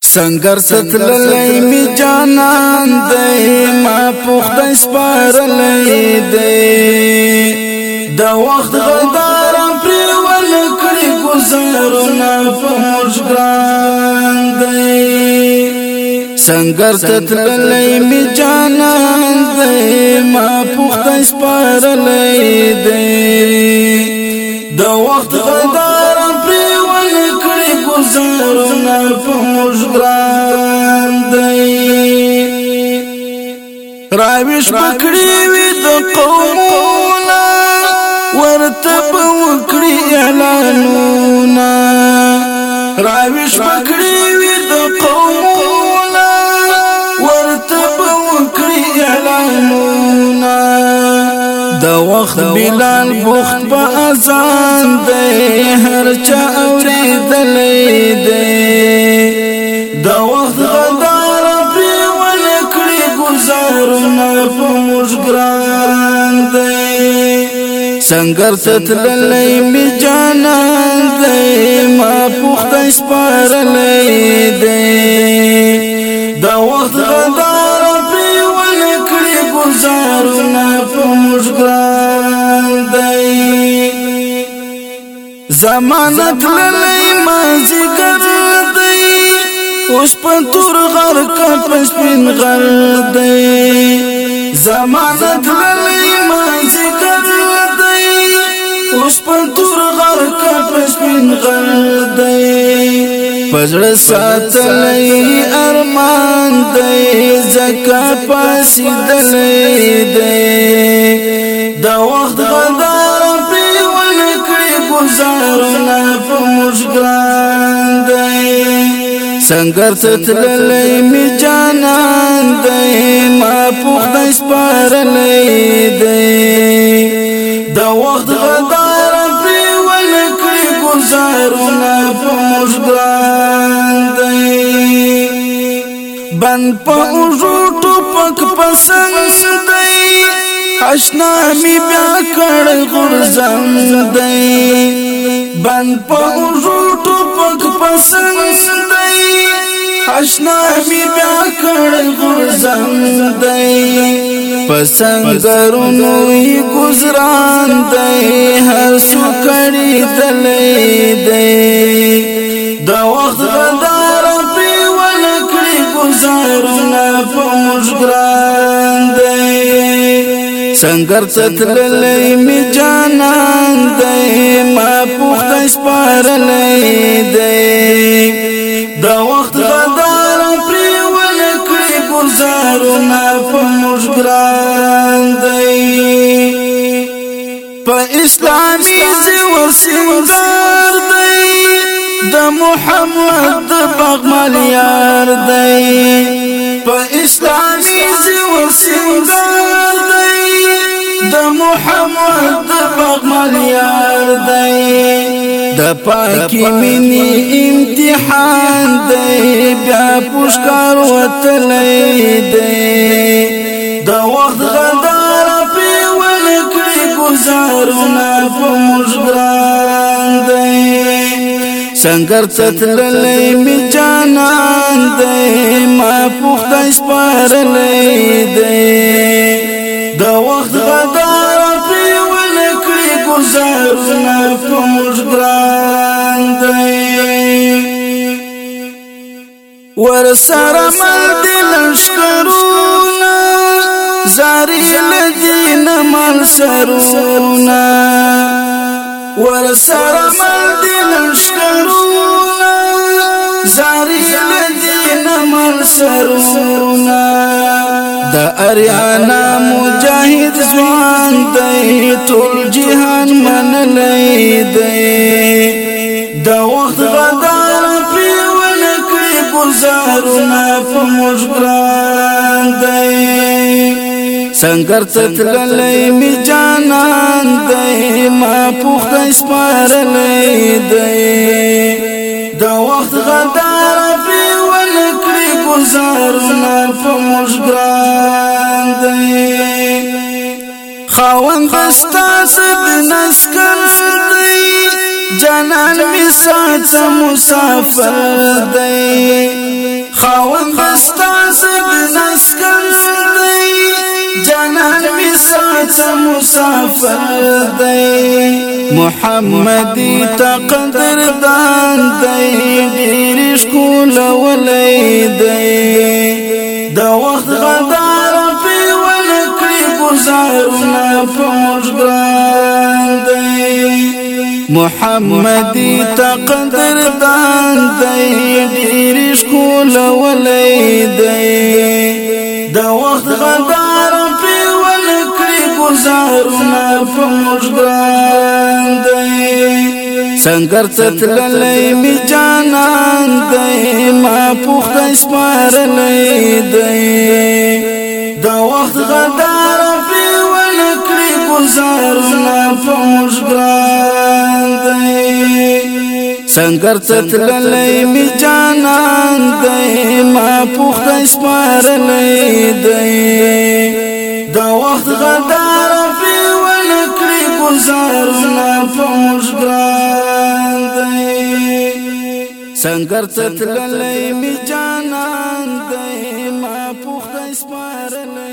سنگر ستللی می جانان دی ما پخت سپارلی دی دا وقت غدارم پریول کړی گزارونه په موږ ګران دی سنگر ستللی می جانان دی ما پخت سپارلی دی دا وقت غدارم پریول کړی گزارونه په موږ ګران دی راویش پکړی وی د قومونه ورته وکړي اعلانونه راویش پکړی وی د قومونه ورته وکړي اعلانونه د وخت بلال بوخت په اذان دی هر چا اوریدلې دی د وخت غدار پریول کړی گزارونه په موږ ګران دی سنگر تتللی می جانان دی ما پخت سپارلی دی د وخت غدار پریول کړی گزارونه په موږ ګران دی زمانت للی مازیګر دی اوس په تور غر کپ سپین غر دی زمانت للی مازیګر دی اوس په تور غر کپ سپین غر دی پزړه ساتلی ارمان دی زکا پاسیدلی دی د وخت غدار پریول کړی گزارونه په موږ ګران دی سنگر تتللی می جانان دی ما پخت سپارلی دی د وخت غدار پریول کړی گزارونه په موږ ګران دی بند په اوږو ټوپک پسند دی اشنا می بیا کړ غرزم دی بند په اوږو ټوپک پسند دی اشنا می بیا کړ غرزم دی پسنګرونو ی گزران دی هر سو کړي دلې دی د وخت غدار پریول کړی گزارونه په موږ ګران دی سنگر تتللی می جانان دی ما پخت سپارلی دی د وخت غدار پریول کړی گزارونه په موږ ګران دی په اسلامي زیور سنگار دی د محمد بغمل یار دی په اسلامي زیور سنگار دی د محمد بغمل یار دی د پاکی منی امتحان دی بیا پوشکار وتلی دی د وخت غدار پریول کړی گزارونه په موږ ګران دی سنگر تتللی می جانان دی ما پخت سپارلی دی د وخت غدار پریول کړی گزارونه په موږ ګران دی ورسره مل دی لشکرونه زاری لدین مل سرونه ورسره مل دی لشکرونه زاری لدین مل سرونه د اریانا مجاهد ځوان دی ټول جهان منلی دی د وخت غدار پریول کړی گزارونه په موږ ګران دی سنگر تتللی می جانان دی ما پخت سپارلی دی د وخت غدار پریول کړی گزارونه په موږ ګران دی خاوند ستاسو د نسکر دی جانان می سات مسافر دی خاوند ستاسو د نسکن دی جانان می سات مسافر دی محمدی تقدر دان دی ډیر ښکل ولې دی د وخت غدار په ونکړي گزارونه پوج ګران دی محمدی تقدر دان دی ډیر ښکل ولې دی د وخت غدار په ونکړي گزارونه پوج ګران دی سنگر تتللی می جانان دی ما پوخت اسپارلی دی د وخت غدار په ونکړي گزارونه پوج ګران دی سنگر تتللی می جانان دی ما پوخت اسپارلی دی د وخت غدار په ونکړي گزارونه پوج ګران دی سنگر تتللی می جانان دی ما پوخت اسپارلی